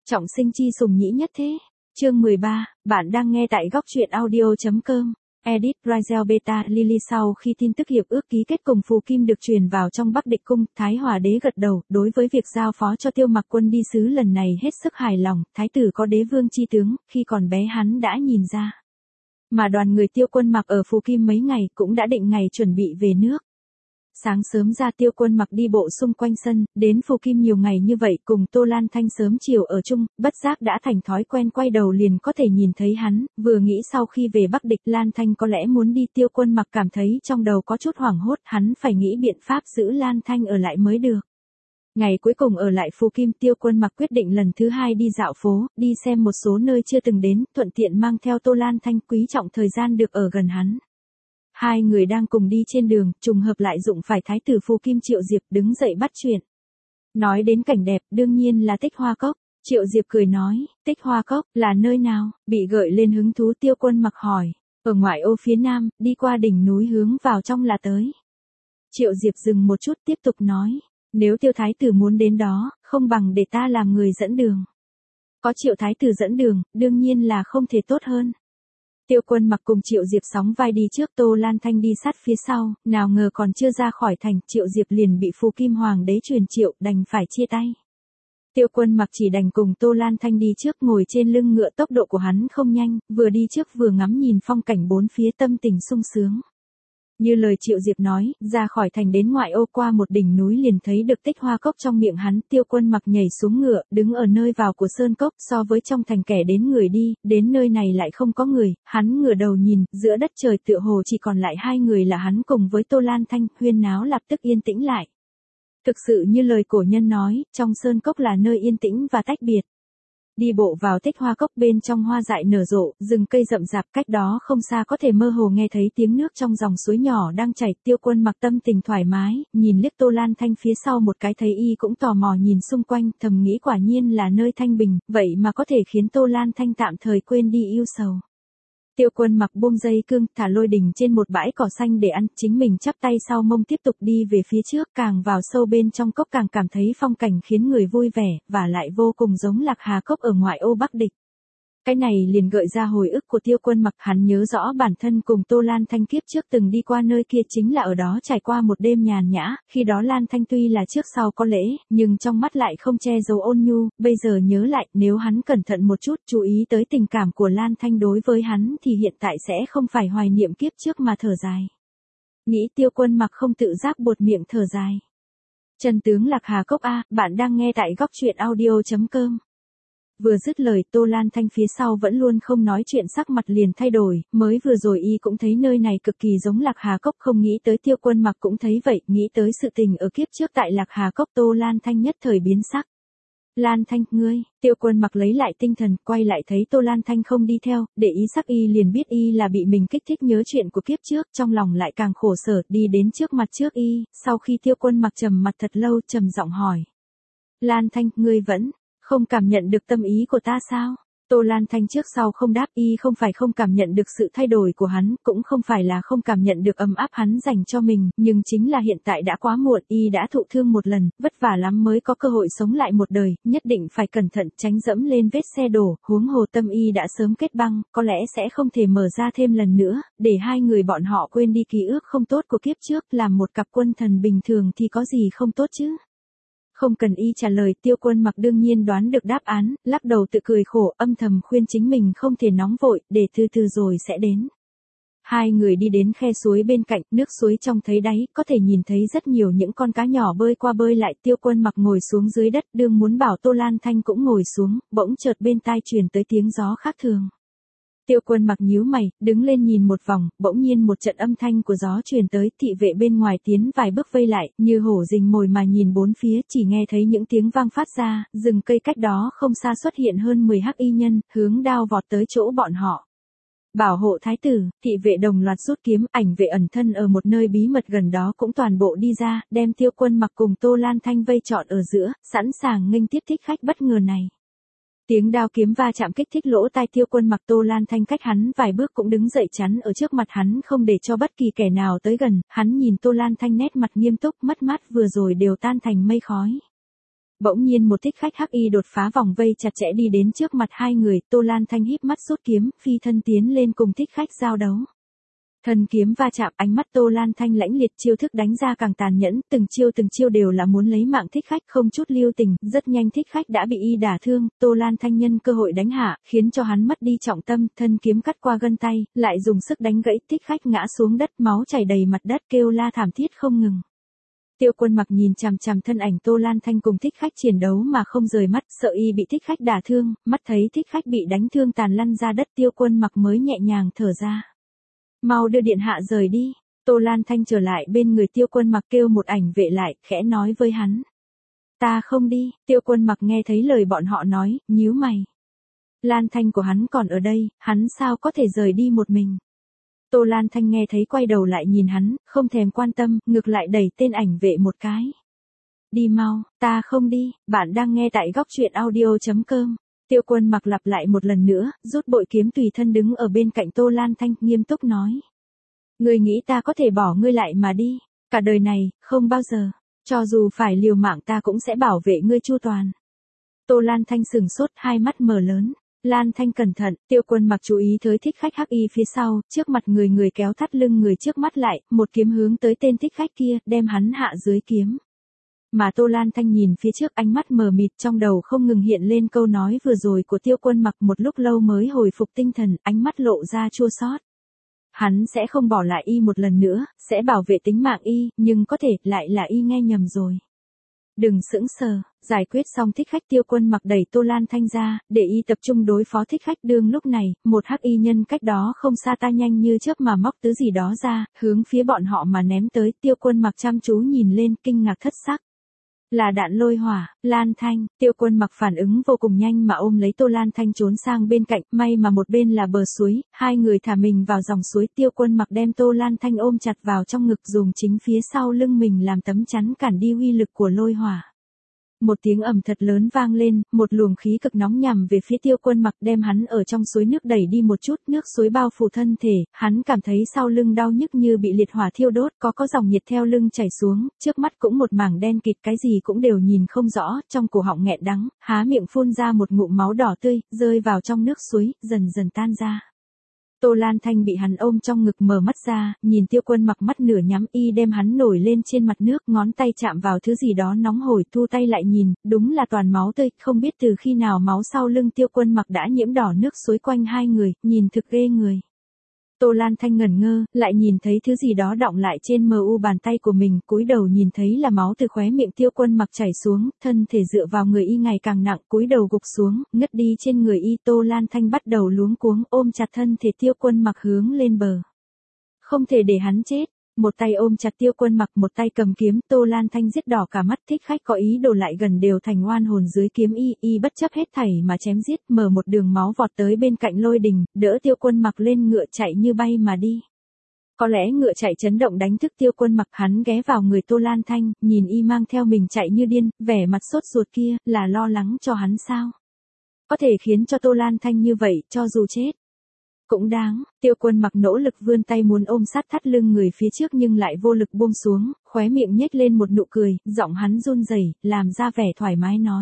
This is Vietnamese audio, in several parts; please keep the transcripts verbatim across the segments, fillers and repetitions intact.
Trọng sinh chi sùng nhĩ nhất thế. Chương mười ba, bạn đang nghe tại góc truyện audio.com. Edit Razel Beta Lily. Sau khi tin tức hiệp ước ký kết cùng Phù Kim được truyền vào trong Bắc Địch Cung, Thái Hòa đế gật đầu, đối với việc giao phó cho Tiêu Mặc Quân đi sứ lần này hết sức hài lòng, thái tử có đế vương chi tướng, khi còn bé hắn đã nhìn ra. Mà đoàn người Tiêu Quân Mặc ở Phù Kim mấy ngày cũng đã định ngày chuẩn bị về nước. Sáng sớm ra Tiêu Quân Mặc đi bộ xung quanh sân, đến Phù Kim nhiều ngày như vậy cùng Tô Lan Thanh sớm chiều ở chung, bất giác đã thành thói quen quay đầu liền có thể nhìn thấy hắn, vừa nghĩ sau khi về Bắc Địch Lan Thanh có lẽ muốn đi Tiêu Quân Mặc cảm thấy trong đầu có chút hoảng hốt, hắn phải nghĩ biện pháp giữ Lan Thanh ở lại mới được. Ngày cuối cùng ở lại Phù Kim, Tiêu Quân Mặc quyết định lần thứ hai đi dạo phố, đi xem một số nơi chưa từng đến, thuận tiện mang theo Tô Lan Thanh, quý trọng thời gian được ở gần hắn. Hai người đang cùng đi trên đường, trùng hợp lại dụng phải thái tử Phù Kim Triệu Diệp đứng dậy bắt chuyện. Nói đến cảnh đẹp, đương nhiên là Tích Hoa Cốc. Triệu Diệp cười nói, Tích Hoa Cốc là nơi nào? Bị gợi lên hứng thú, Tiêu Quân Mặc hỏi. Ở ngoại ô phía nam, đi qua đỉnh núi hướng vào trong là tới. Triệu Diệp dừng một chút tiếp tục nói, nếu Tiêu thái tử muốn đến đó, không bằng để ta làm người dẫn đường. Có Triệu thái tử dẫn đường, đương nhiên là không thể tốt hơn. Tiêu Quân Mặc cùng Triệu Diệp sóng vai đi trước, Tô Lan Thanh đi sát phía sau, nào ngờ còn chưa ra khỏi thành, Triệu Diệp liền bị Phù Kim Hoàng đế truyền triệu, đành phải chia tay. Tiêu Quân Mặc chỉ đành cùng Tô Lan Thanh đi trước, ngồi trên lưng ngựa, tốc độ của hắn không nhanh, vừa đi trước vừa ngắm nhìn phong cảnh bốn phía, tâm tình sung sướng. Như lời Triệu Diệp nói, ra khỏi thành đến ngoại ô qua một đỉnh núi liền thấy được Tích Hoa Cốc trong miệng hắn. Tiêu Quân Mặc nhảy xuống ngựa, đứng ở nơi vào của sơn cốc, so với trong thành kẻ đến người đi, đến nơi này lại không có người, hắn ngửa đầu nhìn, giữa đất trời tựa hồ chỉ còn lại hai người là hắn cùng với Tô Lan Thanh, huyên náo lập tức yên tĩnh lại. Thực sự như lời cổ nhân nói, trong sơn cốc là nơi yên tĩnh và tách biệt. Đi bộ vào Tích Hoa Cốc, bên trong hoa dại nở rộ, rừng cây rậm rạp, cách đó không xa có thể mơ hồ nghe thấy tiếng nước trong dòng suối nhỏ đang chảy. Tiêu Quân Mặc tâm tình thoải mái, nhìn liếc Tô Lan Thanh phía sau một cái, thấy y cũng tò mò nhìn xung quanh, thầm nghĩ quả nhiên là nơi thanh bình, vậy mà có thể khiến Tô Lan Thanh tạm thời quên đi yêu sầu. Tiêu Quân Mặc buông dây cương, thả lôi đình trên một bãi cỏ xanh để ăn, chính mình chắp tay sau mông tiếp tục đi về phía trước, càng vào sâu bên trong cốc càng cảm thấy phong cảnh khiến người vui vẻ, và lại vô cùng giống Lạc Hà Cốc ở ngoại ô Bắc Địch. Cái này liền gợi ra hồi ức của Tiêu Quân Mặc, hắn nhớ rõ bản thân cùng Tô Lan Thanh kiếp trước từng đi qua nơi kia, chính là ở đó trải qua một đêm nhàn nhã, khi đó Lan Thanh tuy là trước sau có lễ, nhưng trong mắt lại không che giấu ôn nhu, bây giờ nhớ lại, nếu hắn cẩn thận một chút, chú ý tới tình cảm của Lan Thanh đối với hắn thì hiện tại sẽ không phải hoài niệm kiếp trước mà thở dài. Nghĩ Tiêu Quân Mặc không tự giác buột miệng thở dài. Chân tướng Lạc Hà Cốc A, bạn đang nghe tại góc truyện audio.com. Vừa dứt lời, Tô Lan Thanh phía sau vẫn luôn không nói chuyện, sắc mặt liền thay đổi, mới vừa rồi y cũng thấy nơi này cực kỳ giống Lạc Hà Cốc, không nghĩ tới Tiêu Quân Mặc cũng thấy vậy, nghĩ tới sự tình ở kiếp trước tại Lạc Hà Cốc, Tô Lan Thanh nhất thời biến sắc. Lan Thanh, ngươi, Tiêu Quân Mặc lấy lại tinh thần, quay lại thấy Tô Lan Thanh không đi theo, để ý sắc y liền biết y là bị mình kích thích nhớ chuyện của kiếp trước, trong lòng lại càng khổ sở, đi đến trước mặt trước y, sau khi Tiêu Quân Mặc trầm mặt thật lâu, trầm giọng hỏi. Lan Thanh, ngươi vẫn không cảm nhận được tâm ý của ta sao? Tô Lan Thanh trước sau không đáp, y không phải không cảm nhận được sự thay đổi của hắn, cũng không phải là không cảm nhận được ấm áp hắn dành cho mình, nhưng chính là hiện tại đã quá muộn, y đã thụ thương một lần, vất vả lắm mới có cơ hội sống lại một đời, nhất định phải cẩn thận tránh dẫm lên vết xe đổ, huống hồ tâm y đã sớm kết băng, có lẽ sẽ không thể mở ra thêm lần nữa, để hai người bọn họ quên đi ký ức không tốt của kiếp trước, làm một cặp quân thần bình thường thì có gì không tốt chứ? Không cần y trả lời, Tiêu Quân Mặc đương nhiên đoán được đáp án, lắc đầu tự cười khổ, âm thầm khuyên chính mình không thể nóng vội, để từ từ rồi sẽ đến. Hai người đi đến khe suối bên cạnh, nước suối trong thấy đáy, có thể nhìn thấy rất nhiều những con cá nhỏ bơi qua bơi lại. Tiêu Quân Mặc ngồi xuống dưới đất, đương muốn bảo Tô Lan Thanh cũng ngồi xuống, bỗng chợt bên tai truyền tới tiếng gió khác thường. Tiêu Quân Mặc nhíu mày, đứng lên nhìn một vòng, bỗng nhiên một trận âm thanh của gió truyền tới, thị vệ bên ngoài tiến vài bước vây lại, như hổ rình mồi mà nhìn bốn phía, chỉ nghe thấy những tiếng vang phát ra, rừng cây cách đó không xa xuất hiện hơn mười hắc y nhân, hướng đao vọt tới chỗ bọn họ. Bảo hộ thái tử, thị vệ đồng loạt rút kiếm, ảnh vệ ẩn thân ở một nơi bí mật gần đó cũng toàn bộ đi ra, đem Tiêu Quân Mặc cùng Tô Lan Thanh vây trọn ở giữa, sẵn sàng nghênh tiếp thích khách bất ngờ này. Tiếng đao kiếm va chạm kích thích lỗ tai Tiêu Quân Mặc, Tô Lan Thanh cách hắn vài bước cũng đứng dậy chắn ở trước mặt hắn, không để cho bất kỳ kẻ nào tới gần. Hắn nhìn Tô Lan Thanh nét mặt nghiêm túc, mất mát vừa rồi đều tan thành mây khói. Bỗng nhiên một thích khách hắc y đột phá vòng vây chặt chẽ đi đến trước mặt hai người, Tô Lan Thanh híp mắt rút kiếm, phi thân tiến lên cùng thích khách giao đấu. Thân kiếm va chạm, ánh mắt Tô Lan Thanh lãnh liệt, chiêu thức đánh ra càng tàn nhẫn, từng chiêu từng chiêu đều là muốn lấy mạng thích khách, không chút lưu tình, rất nhanh thích khách đã bị y đả thương, Tô Lan Thanh nhân cơ hội đánh hạ, khiến cho hắn mất đi trọng tâm, thân kiếm cắt qua gân tay, lại dùng sức đánh gãy, thích khách ngã xuống đất, máu chảy đầy mặt đất, kêu la thảm thiết không ngừng. Tiêu Quân Mặc nhìn chằm chằm thân ảnh Tô Lan Thanh cùng thích khách chiến đấu mà không rời mắt, sợ y bị thích khách đả thương, mắt thấy thích khách bị đánh thương tàn lăn ra đất, Tiêu Quân Mặc mới nhẹ nhàng thở ra. Mau đưa điện hạ rời đi. Tô Lan Thanh trở lại bên người Tiêu Quân Mặc, kêu một ảnh vệ lại, khẽ nói với hắn. Ta không đi. Tiêu Quân Mặc nghe thấy lời bọn họ nói, nhíu mày. Lan Thanh của hắn còn ở đây, hắn sao có thể rời đi một mình. Tô Lan Thanh nghe thấy quay đầu lại nhìn hắn, không thèm quan tâm, ngược lại đẩy tên ảnh vệ một cái. Đi mau. Ta không đi. Bạn đang nghe tại góc truyện audio chấm com. Tiêu Quân Mặc lặp lại một lần nữa, rút bội kiếm tùy thân đứng ở bên cạnh Tô Lan Thanh, nghiêm túc nói. Ngươi nghĩ ta có thể bỏ ngươi lại mà đi, cả đời này, không bao giờ, cho dù phải liều mạng ta cũng sẽ bảo vệ ngươi chu toàn. Tô Lan Thanh sừng sốt, hai mắt mở lớn. Lan Thanh cẩn thận, Tiêu Quân Mặc chú ý tới thích khách hắc y phía sau, trước mặt người người kéo thắt lưng người trước mắt lại, một kiếm hướng tới tên thích khách kia, đem hắn hạ dưới kiếm. Mà Tô Lan Thanh nhìn phía trước, ánh mắt mờ mịt, trong đầu không ngừng hiện lên câu nói vừa rồi của Tiêu Quân Mặc, một lúc lâu mới hồi phục tinh thần, ánh mắt lộ ra chua xót. Hắn sẽ không bỏ lại y một lần nữa, sẽ bảo vệ tính mạng y, nhưng có thể lại là y nghe nhầm rồi. Đừng sững sờ. Giải quyết xong thích khách, Tiêu Quân Mặc đẩy Tô Lan Thanh ra, để y tập trung đối phó thích khách. Đương lúc này, một hắc y nhân cách đó không xa ta nhanh như chớp mà móc thứ gì đó ra, hướng phía bọn họ mà ném tới. Tiêu Quân Mặc chăm chú nhìn lên, kinh ngạc thất sắc. Là đạn lôi hỏa. Lan Thanh. Tiêu Quân Mặc phản ứng vô cùng nhanh mà ôm lấy Tô Lan Thanh trốn sang bên cạnh, may mà một bên là bờ suối, hai người thả mình vào dòng suối. Tiêu Quân Mặc đem Tô Lan Thanh ôm chặt vào trong ngực, dùng chính phía sau lưng mình làm tấm chắn cản đi uy lực của lôi hỏa. Một tiếng ầm thật lớn vang lên, một luồng khí cực nóng nhằm về phía Tiêu Quân Mặc, đem hắn ở trong suối nước đẩy đi một chút, nước suối bao phủ thân thể, hắn cảm thấy sau lưng đau nhức như bị liệt hỏa thiêu đốt, có có dòng nhiệt theo lưng chảy xuống, trước mắt cũng một mảng đen kịt, cái gì cũng đều nhìn không rõ, trong cổ họng nghẹn đắng, há miệng phun ra một ngụm máu đỏ tươi, rơi vào trong nước suối, dần dần tan ra. Tô Lan Thanh bị hắn ôm trong ngực, mở mắt ra, nhìn Tiêu Quân Mặc, mắt nửa nhắm, y đem hắn nổi lên trên mặt nước, ngón tay chạm vào thứ gì đó nóng hổi, thu tay lại nhìn, đúng là toàn máu tươi, không biết từ khi nào máu sau lưng Tiêu Quân Mặc đã nhiễm đỏ nước suối quanh hai người, nhìn thực ghê người. Tô Lan Thanh ngẩn ngơ, lại nhìn thấy thứ gì đó đọng lại trên mờ u bàn tay của mình, cúi đầu nhìn thấy là máu từ khóe miệng Tiêu Quân Mặc chảy xuống, thân thể dựa vào người y ngày càng nặng, cúi đầu gục xuống, ngất đi trên người y. Tô Lan Thanh bắt đầu luống cuống, ôm chặt thân thể Tiêu Quân Mặc hướng lên bờ. Không thể để hắn chết. Một tay ôm chặt Tiêu Quân Mặc, một tay cầm kiếm, Tô Lan Thanh giết đỏ cả mắt, thích khách có ý đồ lại gần đều thành oan hồn dưới kiếm y, y bất chấp hết thảy mà chém giết, mở một đường máu vọt tới bên cạnh Lôi Đình, đỡ Tiêu Quân Mặc lên ngựa chạy như bay mà đi. Có lẽ ngựa chạy chấn động đánh thức Tiêu Quân Mặc, hắn ghé vào người Tô Lan Thanh, nhìn y mang theo mình chạy như điên, vẻ mặt sốt ruột kia, là lo lắng cho hắn sao? Có thể khiến cho Tô Lan Thanh như vậy, cho dù chết cũng đáng. Tiêu Quân Mặc nỗ lực vươn tay muốn ôm sát thắt lưng người phía trước nhưng lại vô lực buông xuống, khóe miệng nhếch lên một nụ cười, giọng hắn run rẩy, làm ra vẻ thoải mái nói.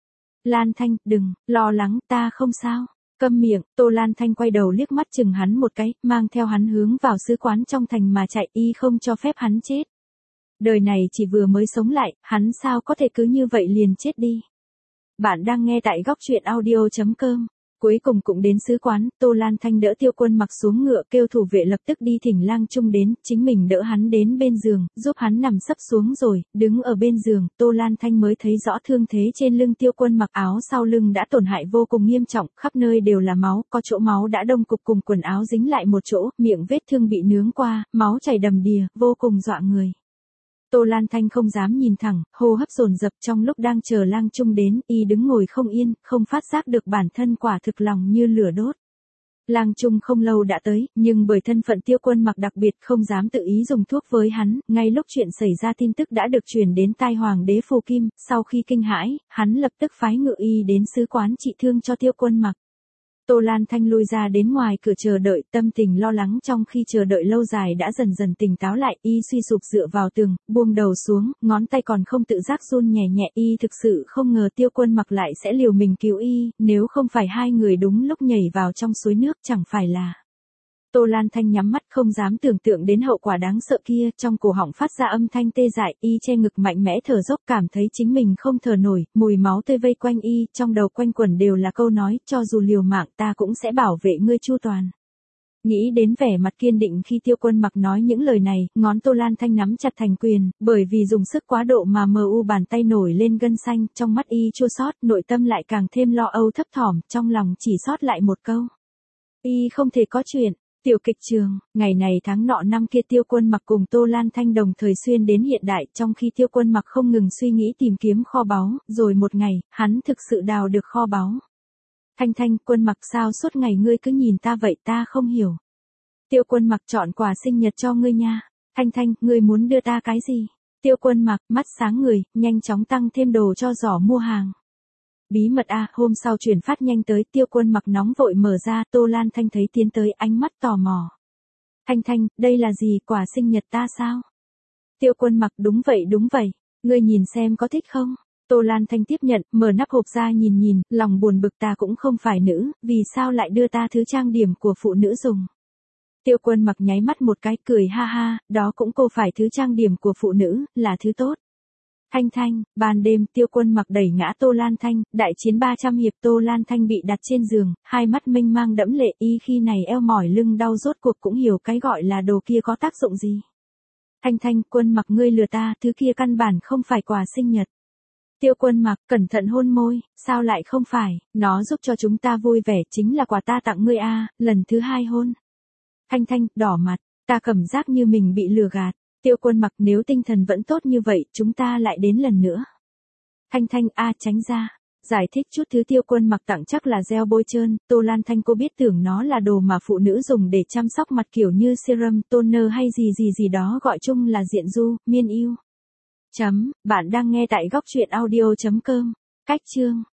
Lan Thanh, đừng, lo lắng, ta không sao. Câm miệng. Tô Lan Thanh quay đầu liếc mắt chừng hắn một cái, mang theo hắn hướng vào sứ quán trong thành mà chạy, y không cho phép hắn chết. Đời này chỉ vừa mới sống lại, hắn sao có thể cứ như vậy liền chết đi. Bạn đang nghe tại góc truyện audio chấm com. Cuối cùng cũng đến sứ quán, Tô Lan Thanh đỡ Tiêu Quân Mặc xuống ngựa, kêu thủ vệ lập tức đi thỉnh Lang Trung đến, chính mình đỡ hắn đến bên giường, giúp hắn nằm sấp xuống rồi, đứng ở bên giường, Tô Lan Thanh mới thấy rõ thương thế trên lưng Tiêu Quân Mặc, áo sau lưng đã tổn hại vô cùng nghiêm trọng, khắp nơi đều là máu, có chỗ máu đã đông cục cùng quần áo dính lại một chỗ, miệng vết thương bị nướng qua, máu chảy đầm đìa, vô cùng dọa người. Tô Lan Thanh không dám nhìn thẳng, hô hấp dồn dập, trong lúc đang chờ Lang Trung đến, y đứng ngồi không yên, không phát giác được bản thân quả thực lòng như lửa đốt. Lang Trung không lâu đã tới, nhưng bởi thân phận Tiêu Quân Mặc đặc biệt không dám tự ý dùng thuốc với hắn, ngay lúc chuyện xảy ra tin tức đã được truyền đến tai Hoàng đế Phù Kim, sau khi kinh hãi, hắn lập tức phái ngự y đến sứ quán trị thương cho Tiêu Quân Mặc. Tô Lan Thanh lui ra đến ngoài cửa chờ đợi, tâm tình lo lắng trong khi chờ đợi lâu dài đã dần dần tỉnh táo lại, y suy sụp dựa vào tường, buông đầu xuống, ngón tay còn không tự giác run nhẹ nhẹ, y thực sự không ngờ Tiêu Quân Mặc lại sẽ liều mình cứu y, nếu không phải hai người đúng lúc nhảy vào trong suối nước chẳng phải là... Tô Lan Thanh nhắm mắt không dám tưởng tượng đến hậu quả đáng sợ kia, trong cổ họng phát ra âm thanh tê dại, y che ngực mạnh mẽ thở dốc cảm thấy chính mình không thở nổi, mùi máu tươi vây quanh y, trong đầu quanh quẩn đều là câu nói, cho dù liều mạng ta cũng sẽ bảo vệ ngươi chu toàn. Nghĩ đến vẻ mặt kiên định khi Tiêu Quân Mặc nói những lời này, ngón Tô Lan Thanh nắm chặt thành quyền, bởi vì dùng sức quá độ mà mờ u bàn tay nổi lên gân xanh, trong mắt y chua xót, nội tâm lại càng thêm lo âu thấp thỏm, trong lòng chỉ sót lại một câu. Y không thể có chuyện. Tiểu kịch trường, ngày này tháng nọ năm kia Tiêu Quân Mặc cùng Tô Lan Thanh đồng thời xuyên đến hiện đại, trong khi Tiêu Quân Mặc không ngừng suy nghĩ tìm kiếm kho báu, rồi một ngày, hắn thực sự đào được kho báu. Thanh Thanh, Quân Mặc sao suốt ngày ngươi cứ nhìn ta vậy ta không hiểu. Tiêu Quân Mặc chọn quà sinh nhật cho ngươi nha. Thanh Thanh, ngươi muốn đưa ta cái gì? Tiêu Quân Mặc, mắt sáng người, nhanh chóng tăng thêm đồ cho giỏ mua hàng. Bí mật a, hôm sau chuyển phát nhanh tới, Tiêu Quân Mặc nóng vội mở ra, Tô Lan Thanh thấy tiến tới, ánh mắt tò mò. Thanh Thanh, đây là gì, quà sinh nhật ta sao? Tiêu Quân Mặc, đúng vậy đúng vậy, ngươi nhìn xem có thích không? Tô Lan Thanh tiếp nhận, mở nắp hộp ra nhìn nhìn, lòng buồn bực ta cũng không phải nữ, vì sao lại đưa ta thứ trang điểm của phụ nữ dùng? Tiêu Quân Mặc nháy mắt một cái, cười ha ha, đó cũng cô phải thứ trang điểm của phụ nữ, là thứ tốt. Thanh Thanh, ban đêm Tiêu Quân Mặc đẩy ngã Tô Lan Thanh, đại chiến ba trăm hiệp Tô Lan Thanh bị đặt trên giường, hai mắt mênh mang đẫm lệ, y khi này eo mỏi lưng đau rốt cuộc cũng hiểu cái gọi là đồ kia có tác dụng gì. Thanh Thanh, Quân Mặc ngươi lừa ta, thứ kia căn bản không phải quà sinh nhật. Tiêu Quân Mặc, cẩn thận hôn môi, sao lại không phải, nó giúp cho chúng ta vui vẻ, chính là quà ta tặng ngươi a, lần thứ hai hôn. Thanh Thanh, đỏ mặt, ta cảm giác như mình bị lừa gạt. Tiêu Quân Mặc, nếu tinh thần vẫn tốt như vậy, chúng ta lại đến lần nữa. Thanh Thanh, a tránh ra. Giải thích chút thứ Tiêu Quân Mặc tặng chắc là gel bôi trơn, Tô Lan Thanh cô biết tưởng nó là đồ mà phụ nữ dùng để chăm sóc mặt kiểu như serum, toner hay gì gì gì đó gọi chung là diện du, miên yêu. Chấm, bạn đang nghe tại góc truyện audio chấm com. Cách chương.